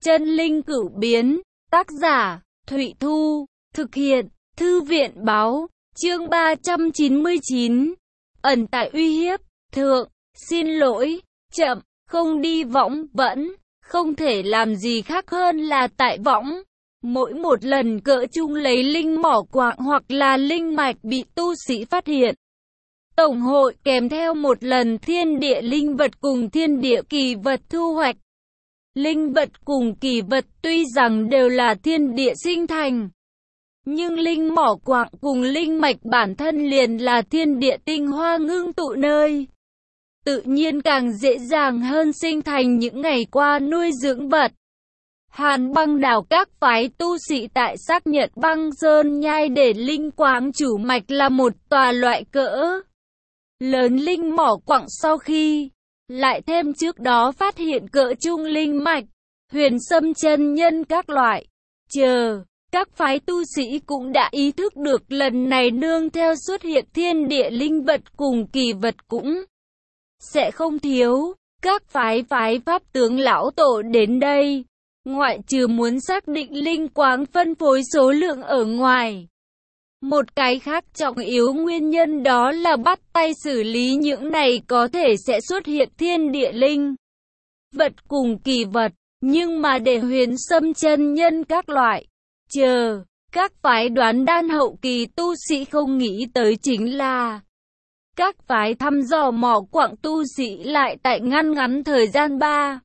Chân linh cửu biến, tác giả, Thụy Thu, thực hiện, Thư viện báo, chương 399, ẩn tại uy hiếp, thượng, xin lỗi, chậm, không đi võng, vẫn, không thể làm gì khác hơn là tại võng. Mỗi một lần cỡ chung lấy linh mỏ quạng hoặc là linh mạch bị tu sĩ phát hiện, Tổng hội kèm theo một lần thiên địa linh vật cùng thiên địa kỳ vật thu hoạch. Linh vật cùng kỳ vật tuy rằng đều là thiên địa sinh thành, nhưng linh mỏ quạng cùng linh mạch bản thân liền là thiên địa tinh hoa ngưng tụ nơi. Tự nhiên càng dễ dàng hơn sinh thành những ngày qua nuôi dưỡng vật. Hàn Băng Đảo các phái tu sĩ tại xác nhận băng sơn nhai để linh quáng chủ mạch là một tòa loại cỡ lớn linh mỏ quặng, sau khi lại thêm trước đó phát hiện cỡ trung linh mạch, huyền sâm chân nhân các loại. Các phái tu sĩ cũng đã ý thức được lần này nương theo xuất hiện thiên địa linh vật cùng kỳ vật cũng sẽ không thiếu. Các phái pháp tướng lão tổ đến đây, ngoại trừ muốn xác định linh quáng phân phối số lượng ở ngoài, một cái khác trọng yếu nguyên nhân đó là bắt tay xử lý những này có thể sẽ xuất hiện thiên địa linh vật cùng kỳ vật. Nhưng mà để huyền sâm chân nhân các loại, các phái đoán đan hậu kỳ tu sĩ không nghĩ tới chính là các phái thăm dò mỏ quặng tu sĩ lại tại ngắn thời gian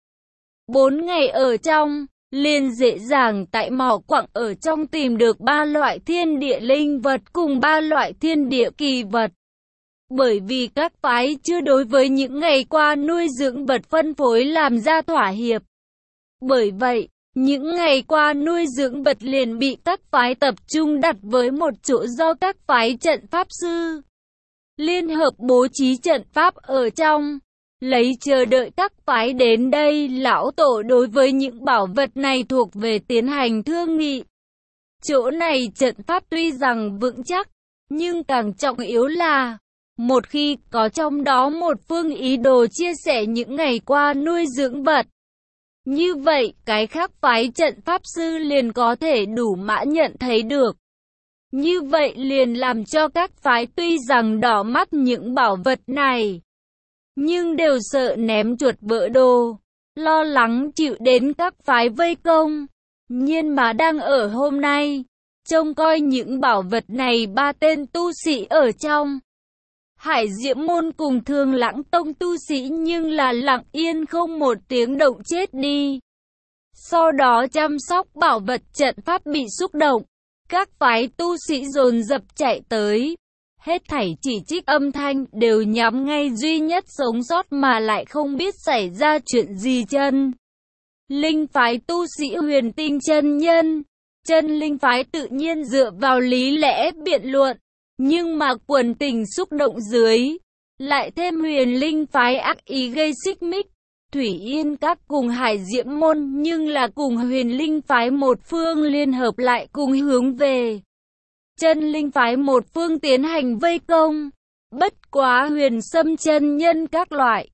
3-4 ngày ở trong, liền dễ dàng tại mỏ quặng ở trong tìm được 3 loại thiên địa linh vật cùng 3 loại thiên địa kỳ vật. Bởi vì các phái chưa đối với những ngày qua nuôi dưỡng vật phân phối làm ra thỏa hiệp. Bởi vậy, những ngày qua nuôi dưỡng vật liền bị các phái tập trung đặt với một chỗ do các phái trận pháp sư liên hợp bố trí trận pháp ở trong, lấy chờ đợi các phái đến đây. Lão tổ đối với những bảo vật này thuộc về tiến hành thương nghị. Chỗ này trận pháp tuy rằng vững chắc, nhưng càng trọng yếu là, một khi có trong đó một phương ý đồ chia sẻ những ngày qua nuôi dưỡng vật, như vậy cái khác phái trận pháp sư liền có thể đủ mã nhận thấy được. Như vậy liền làm cho các phái tuy rằng đỏ mắt những bảo vật này, nhưng đều sợ ném chuột vỡ đồ, lo lắng chịu đến các phái vây công. Nhưng mà đang ở hôm nay, trông coi những bảo vật này 3 tên tu sĩ ở trong Hải Diễm Môn cùng Thương Lãng Tông tu sĩ nhưng là lặng yên không một tiếng động chết đi. Sau đó chăm sóc bảo vật trận pháp bị xúc động, các phái tu sĩ dồn dập chạy tới. Hết thảy chỉ trích âm thanh đều nhắm ngay duy nhất sống sót mà lại không biết xảy ra chuyện gì chân linh phái tu sĩ Huyền Tinh chân nhân. Chân linh phái tự nhiên dựa vào lý lẽ biện luận, nhưng mà quần tình xúc động dưới, lại thêm huyền linh phái ác ý gây xích mích. Thủy Yên các cùng Hải Diễm Môn nhưng là cùng huyền linh phái một phương liên hợp lại cùng hướng về chân linh phái một phương tiến hành vây công. Bất quá huyền sâm chân nhân các loại,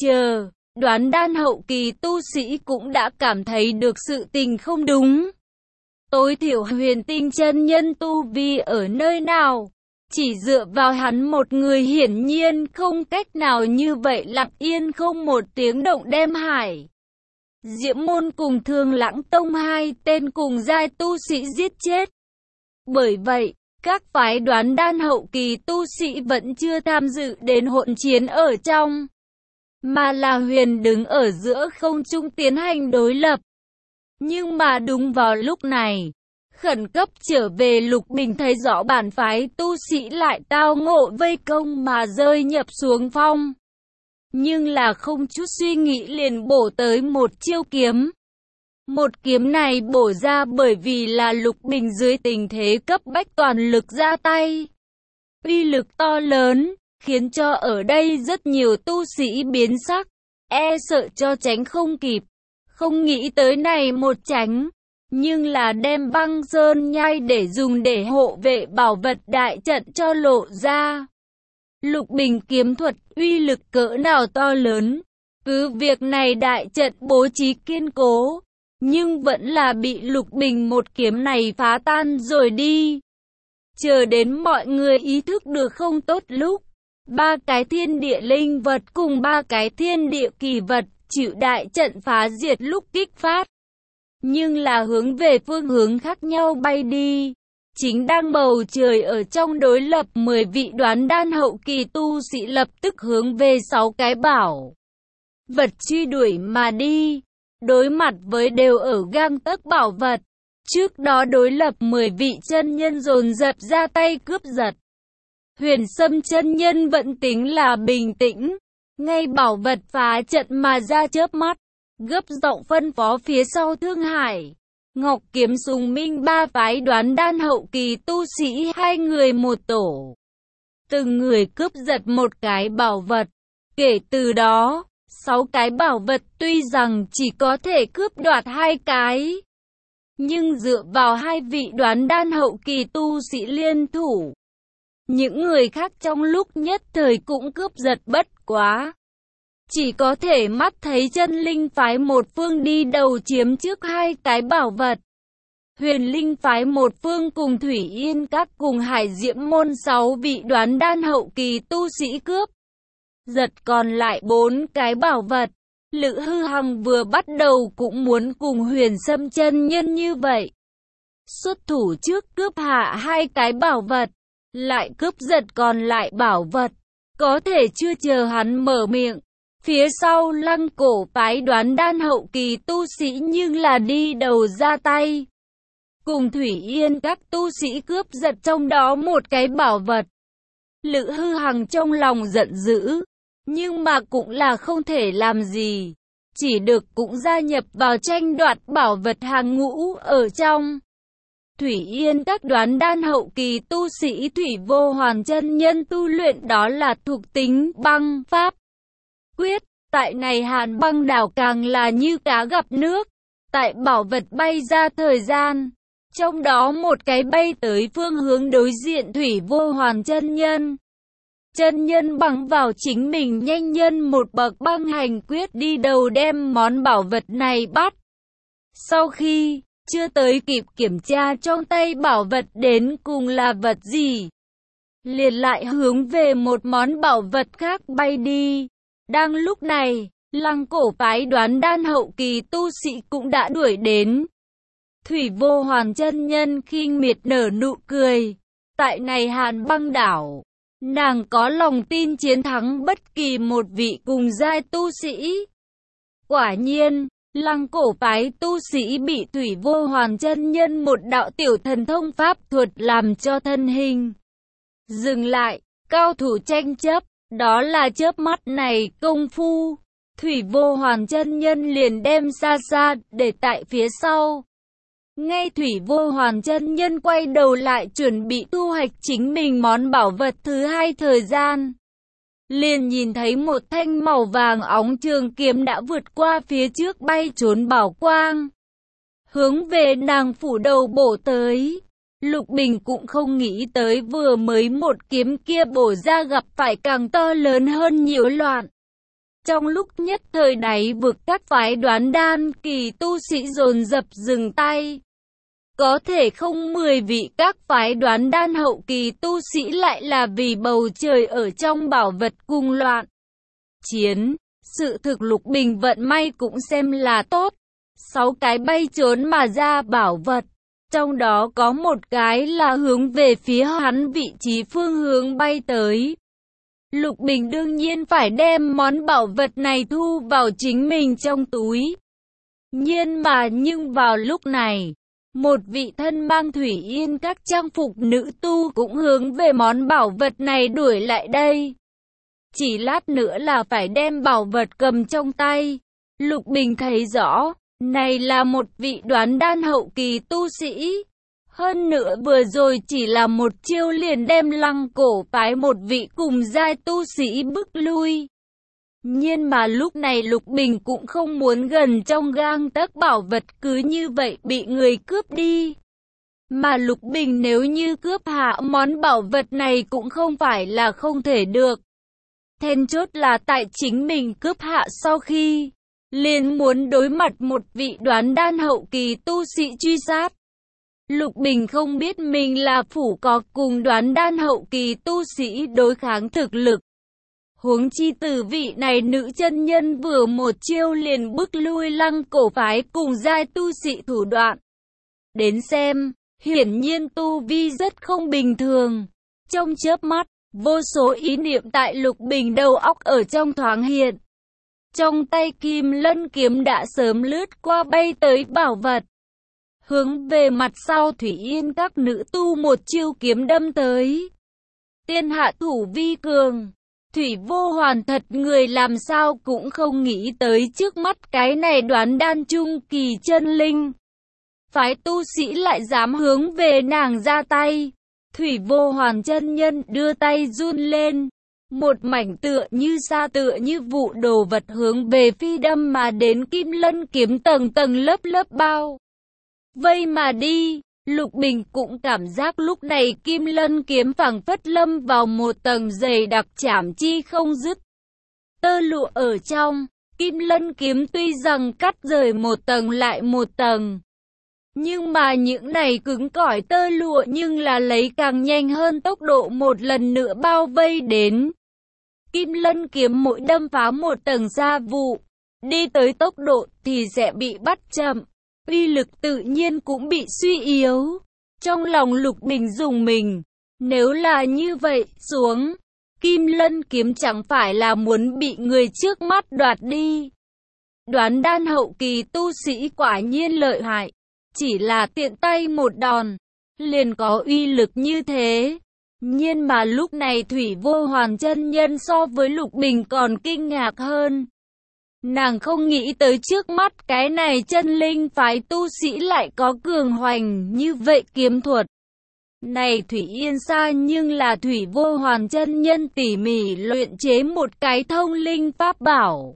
đoán đan hậu kỳ tu sĩ cũng đã cảm thấy được sự tình không đúng. Tối thiểu Huyền Tinh chân nhân tu vi ở nơi nào, chỉ dựa vào hắn một người hiển nhiên không cách nào như vậy lặng yên không một tiếng động đem Hải Diễm Môn cùng Thương Lãng Tông 2 tên cùng giai tu sĩ giết chết. Bởi vậy, các phái đoán đan hậu kỳ tu sĩ vẫn chưa tham dự đến hỗn chiến ở trong, mà là huyền đứng ở giữa không trung tiến hành đối lập. Nhưng mà đúng vào lúc này, khẩn cấp trở về Lục Bình thấy rõ bản phái tu sĩ lại tao ngộ vây công mà rơi nhập xuống phong. Nhưng là không chút suy nghĩ liền bổ tới một chiêu kiếm. Một kiếm này bổ ra bởi vì là Lục Bình dưới tình thế cấp bách toàn lực ra tay. Uy lực to lớn, khiến cho ở đây rất nhiều tu sĩ biến sắc, e sợ cho tránh không kịp. Không nghĩ tới này một tránh, nhưng là đem băng sơn nhai để dùng để hộ vệ bảo vật đại trận cho lộ ra. Lục Bình kiếm thuật uy lực cỡ nào to lớn, cứ việc này đại trận bố trí kiên cố, nhưng vẫn là bị Lục Bình một kiếm này phá tan rồi đi. Chờ đến mọi người ý thức được không tốt lúc, 3 cái thiên địa linh vật cùng 3 cái thiên địa kỳ vật chịu đại trận phá diệt lúc kích phát, nhưng là hướng về phương hướng khác nhau bay đi. Chính đang bầu trời ở trong đối lập, 10 vị đoán đan hậu kỳ tu sĩ lập tức hướng về 6 cái bảo vật truy đuổi mà đi. Đối mặt với đều ở gang tấc bảo vật, trước đó đối lập 10 vị chân nhân dồn dập ra tay cướp giật. Huyền Sâm chân nhân vẫn tính là bình tĩnh, ngay bảo vật phá trận mà ra chớp mắt, gấp giọng phân phó phía sau Thương Hải, Ngọc Kiếm Sùng Minh 3 phái đoán đan hậu kỳ tu sĩ 2 người một tổ, từng người cướp giật một cái bảo vật. Kể từ đó, 6 cái bảo vật tuy rằng chỉ có thể cướp đoạt 2 cái, nhưng dựa vào 2 vị đoán đan hậu kỳ tu sĩ liên thủ, những người khác trong lúc nhất thời cũng cướp giật bất quá. Chỉ có thể mắt thấy chân linh phái một phương đi đầu chiếm trước 2 cái bảo vật. Huyền linh phái một phương cùng Thủy Yên Các cùng Hải Diễm môn 6 vị đoán đan hậu kỳ tu sĩ cướp giật còn lại 4 cái bảo vật. Lữ Hư Hằng vừa bắt đầu cũng muốn cùng Huyền Sâm chân nhân như vậy, xuất thủ trước cướp hạ 2 cái bảo vật, lại cướp giật còn lại bảo vật. Có thể chưa chờ hắn mở miệng, phía sau Lăng Cổ phái đoán đan hậu kỳ tu sĩ nhưng là đi đầu ra tay, cùng Thủy Yên các tu sĩ cướp giật trong đó một cái bảo vật. Lữ Hư Hằng trong lòng giận dữ, nhưng mà cũng là không thể làm gì, chỉ được cũng gia nhập vào tranh đoạt bảo vật hàng ngũ ở trong. Thủy Yên các đoán đan hậu kỳ tu sĩ Thủy Vô Hoàn chân nhân tu luyện đó là thuộc tính băng pháp quyết. Tại này Hàn Băng đảo càng là như cá gặp nước. Tại bảo vật bay ra thời gian, trong đó một cái bay tới phương hướng đối diện Thủy Vô Hoàn chân nhân. Chân nhân bằng vào chính mình nhanh nhân một bậc băng hành quyết đi đầu đem món bảo vật này bắt. Sau khi chưa tới kịp kiểm tra trong tay bảo vật đến cùng là vật gì, liền lại hướng về một món bảo vật khác bay đi. Đang lúc này, Lăng Cổ phái đoán đan hậu kỳ tu sĩ cũng đã đuổi đến. Thủy Vô Hoàn chân nhân khinh miệt nở nụ cười. Tại này Hàn Băng đảo, nàng có lòng tin chiến thắng bất kỳ một vị cùng giai tu sĩ. Quả nhiên, Lăng Cổ phái tu sĩ bị Thủy Vô Hoàn chân nhân một đạo tiểu thần thông pháp thuật làm cho thân hình dừng lại. Cao thủ tranh chấp, đó là chớp mắt này công phu, Thủy Vô Hoàn chân nhân liền đem xa xa để tại phía sau. Ngay Thủy Vô Hoàn chân nhân quay đầu lại chuẩn bị thu hoạch chính mình món bảo vật thứ 2 thời gian, liền nhìn thấy một thanh màu vàng óng trường kiếm đã vượt qua phía trước bay trốn bảo quang, hướng về nàng phủ đầu bổ tới. Lục Bình cũng không nghĩ tới vừa mới một kiếm kia bổ ra gặp phải càng to lớn hơn nhiễu loạn. Trong lúc nhất thời đáy vực các phái đoán đan kỳ tu sĩ dồn dập dừng tay. Có thể không 10 vị các phái đoán đan hậu kỳ tu sĩ lại là vì bầu trời ở trong bảo vật cùng loạn chiến. Sự thực Lục Bình vận may cũng xem là tốt. 6 cái bay trốn mà ra bảo vật, trong đó có một cái là hướng về phía hắn vị trí phương hướng bay tới. Lục Bình đương nhiên phải đem món bảo vật này thu vào chính mình trong túi. Nhưng vào lúc này, một vị thân mang Thủy Yên các trang phục nữ tu cũng hướng về món bảo vật này đuổi lại đây. Chỉ lát nữa là phải đem bảo vật cầm trong tay. Lục Bình thấy rõ, này là một vị đoán đan hậu kỳ tu sĩ. Hơn nữa vừa rồi chỉ là một chiêu liền đem Lăng Cổ phái một vị cùng giai tu sĩ bức lui. Nhưng mà lúc này Lục Bình cũng không muốn gần trong gang tấc bảo vật cứ như vậy bị người cướp đi. Mà Lục Bình nếu như cướp hạ món bảo vật này cũng không phải là không thể được. Then chốt là tại chính mình cướp hạ sau khi liền muốn đối mặt một vị đoán đan hậu kỳ tu sĩ truy sát. Lục Bình không biết mình là phủ có cùng đoán đan hậu kỳ tu sĩ đối kháng thực lực. Huống chi từ vị này nữ chân nhân vừa một chiêu liền bức lui Lăng Cổ phái cùng giai tu sĩ thủ đoạn. Đến xem, hiển nhiên tu vi rất không bình thường. Trong chớp mắt, vô số ý niệm tại Lục Bình đầu óc ở trong thoáng hiện. Trong tay Kim Lân kiếm đã sớm lướt qua bay tới bảo vật. Hướng về mặt sau Thủy Yên các nữ tu một chiêu kiếm đâm tới. Tiên hạ thủ vi cường. Thủy Vô Hoàn thật người làm sao cũng không nghĩ tới trước mắt cái này đoán đan trung kỳ chân linh. Phái tu sĩ lại dám hướng về nàng ra tay. Thủy Vô Hoàn chân nhân đưa tay run lên. Một mảnh tựa như sa tựa như vụ đồ vật hướng về phi đâm mà đến Kim Lân kiếm tầng tầng lớp lớp bao vây mà đi. Lục Bình cũng cảm giác lúc này Kim Lân kiếm phảng phất lâm vào một tầng dày đặc chảm chi không dứt. Tơ lụa ở trong, Kim Lân kiếm tuy rằng cắt rời một tầng lại một tầng. Nhưng mà những này cứng cỏi tơ lụa nhưng là lấy càng nhanh hơn tốc độ một lần nữa bao vây đến. Kim Lân kiếm mỗi đâm phá một tầng gia vụ, đi tới tốc độ thì sẽ bị bắt chậm. Uy lực tự nhiên cũng bị suy yếu. Trong lòng Lục Bình rùng mình. Nếu là như vậy xuống, Kim Lân kiếm chẳng phải là muốn bị người trước mắt đoạt đi. Đoán đan hậu kỳ tu sĩ quả nhiên lợi hại. Chỉ là tiện tay một đòn, liền có uy lực như thế. Nhưng mà lúc này Thủy Vô Hoàn chân nhân so với Lục Bình còn kinh ngạc hơn. Nàng không nghĩ tới trước mắt cái này chân linh phái tu sĩ lại có cường hoành như vậy kiếm thuật. Này Thủy Yên Sa nhưng là Thủy Vô Hoàn chân nhân tỉ mỉ luyện chế một cái thông linh pháp bảo.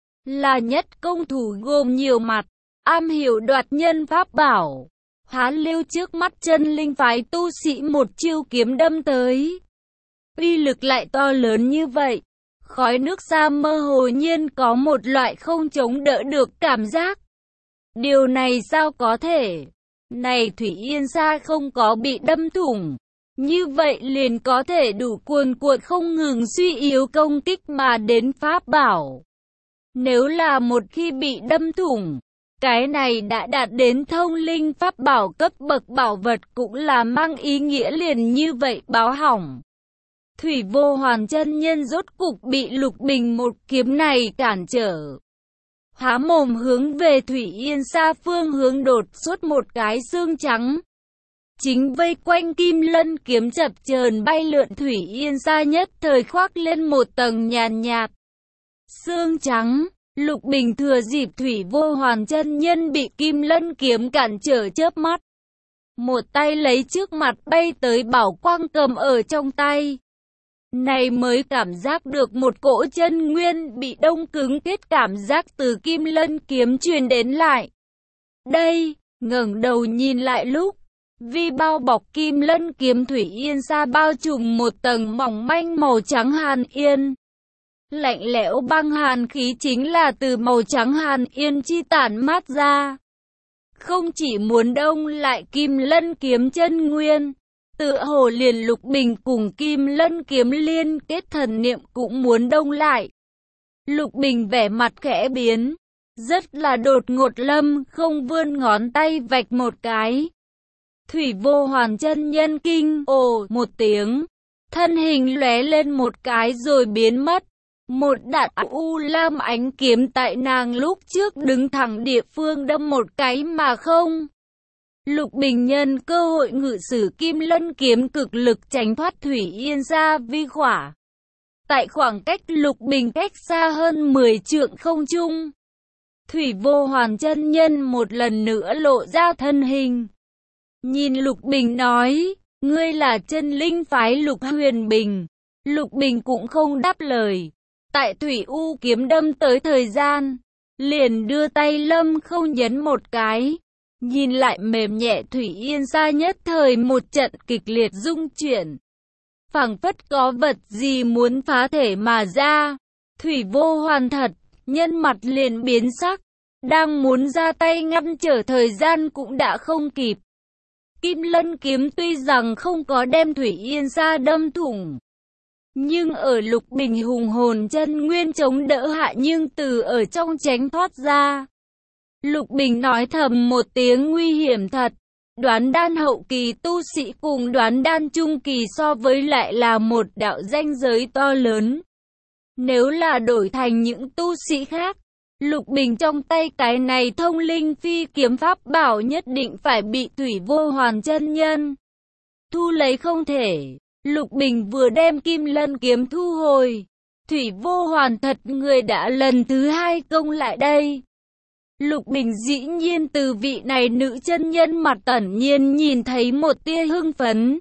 Là nhất công thủ gồm nhiều mặt, am hiểu đoạt nhân pháp bảo. Há lưu trước mắt chân linh phái tu sĩ một chiêu kiếm đâm tới. Uy lực lại to lớn như vậy. Khói nước xa mơ hồ nhiên có một loại không chống đỡ được cảm giác. Điều này sao có thể? Này Thủy Yên Sa không có bị đâm thủng. Như vậy liền có thể đủ cuồn cuộn không ngừng suy yếu công kích mà đến pháp bảo. Nếu là một khi bị đâm thủng, cái này đã đạt đến thông linh pháp bảo cấp bậc bảo vật cũng là mang ý nghĩa liền như vậy báo hỏng. Thủy Vô Hoàn chân nhân rốt cục bị Lục Bình một kiếm này cản trở. Há mồm hướng về Thủy Yên Sa phương hướng đột xuất một cái xương trắng. Chính vây quanh Kim Lân kiếm chập chờn bay lượn Thủy Yên Sa nhất thời khoác lên một tầng nhàn nhạt. Xương trắng, Lục Bình thừa dịp Thủy Vô Hoàn chân nhân bị Kim Lân kiếm cản trở chớp mắt. Một tay lấy trước mặt bay tới bảo quang cầm ở trong tay. Này mới cảm giác được một cỗ chân nguyên bị đông cứng kết cảm giác từ Kim Lân kiếm truyền đến lại. Đây, ngẩng đầu nhìn lại lúc, vì bao bọc Kim Lân kiếm Thủy Yên Sa bao trùm một tầng mỏng manh màu trắng hàn yên. Lạnh lẽo băng hàn khí chính là từ màu trắng hàn yên chi tản mát ra. Không chỉ muốn đông lại Kim Lân kiếm chân nguyên, tựa hồ liền Lục Bình cùng Kim Lân kiếm liên kết thần niệm cũng muốn đông lại. Lục Bình vẻ mặt khẽ biến, rất là đột ngột lâm không vươn ngón tay vạch một cái. Thủy Vô Hoàn chân nhân kinh ồ một tiếng, thân hình lóe lên một cái rồi biến mất. Một đạn u lam ánh kiếm tại nàng lúc trước đứng thẳng địa phương đâm một cái mà không. Lục Bình nhân cơ hội ngự sử Kim Lân kiếm cực lực tránh thoát Thủy Yên Sa vi khỏa. Tại khoảng cách Lục Bình cách xa hơn 10 trượng không trung, Thủy Vô Hoàn chân nhân một lần nữa lộ ra thân hình. Nhìn Lục Bình nói, ngươi là chân linh phái Lục Huyền Bình. Lục Bình cũng không đáp lời. Tại Thủy U kiếm đâm tới thời gian, liền đưa tay lâm không nhấn một cái. Nhìn lại mềm nhẹ Thủy Yên Sa nhất thời một trận kịch liệt rung chuyển. Phảng phất có vật gì muốn phá thể mà ra. Thủy Vô Hoàn thật, nhân mặt liền biến sắc, đang muốn ra tay ngăn trở thời gian cũng đã không kịp. Kim Lân kiếm tuy rằng không có đem Thủy Yên Sa đâm thủng, nhưng ở Lục Bình hùng hồn chân nguyên chống đỡ hạ nhưng từ ở trong tránh thoát ra. Lục Bình nói thầm một tiếng nguy hiểm thật, đoán đan hậu kỳ tu sĩ cùng đoán đan trung kỳ so với lại là một đạo ranh giới to lớn. Nếu là đổi thành những tu sĩ khác, Lục Bình trong tay cái này thông linh phi kiếm pháp bảo nhất định phải bị Thủy Vô Hoàn chân nhân thu lấy không thể. Lục Bình vừa đem Kim Lân kiếm thu hồi, Thủy Vô Hoàn thật người đã lần thứ hai công lại đây. Lục Bình dĩ nhiên từ vị này nữ chân nhân mặt tẩn nhiên nhìn thấy một tia hưng phấn.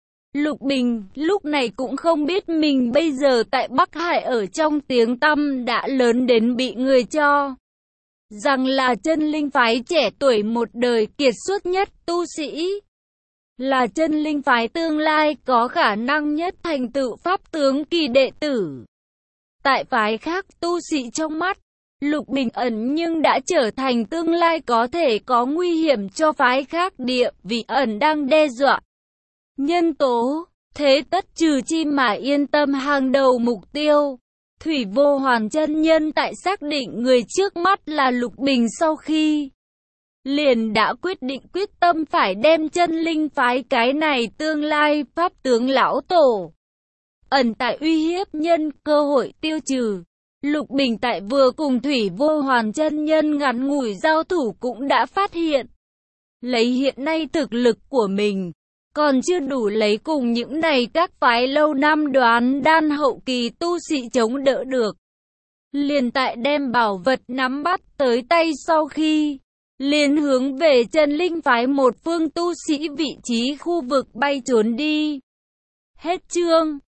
Lục Bình lúc này cũng không biết mình bây giờ tại Bắc Hải ở trong tiếng tăm đã lớn đến bị người cho rằng là chân linh phái trẻ tuổi một đời kiệt xuất nhất tu sĩ, là chân linh phái tương lai có khả năng nhất thành tựu pháp tướng kỳ đệ tử. Tại phái khác tu sĩ trong mắt Lục Bình ẩn nhưng đã trở thành tương lai có thể có nguy hiểm cho phái khác địa vị ẩn đang đe dọa nhân tố, thế tất trừ chi mà yên tâm hàng đầu mục tiêu. Thủy Vô Hoàn chân nhân tại xác định người trước mắt là Lục Bình sau khi liền đã quyết tâm phải đem chân linh phái cái này tương lai pháp tướng lão tổ ẩn tại uy hiếp nhân cơ hội tiêu trừ. Lục Bình tại vừa cùng Thủy Vô Hoàn chân nhân ngắn ngủi giao thủ cũng đã phát hiện, lấy hiện nay thực lực của mình, còn chưa đủ lấy cùng những này các phái lâu năm đoán đan hậu kỳ tu sĩ chống đỡ được. Liền tại đem bảo vật nắm bắt tới tay sau khi, liền hướng về chân linh phái một phương tu sĩ vị trí khu vực bay trốn đi. Hết chương.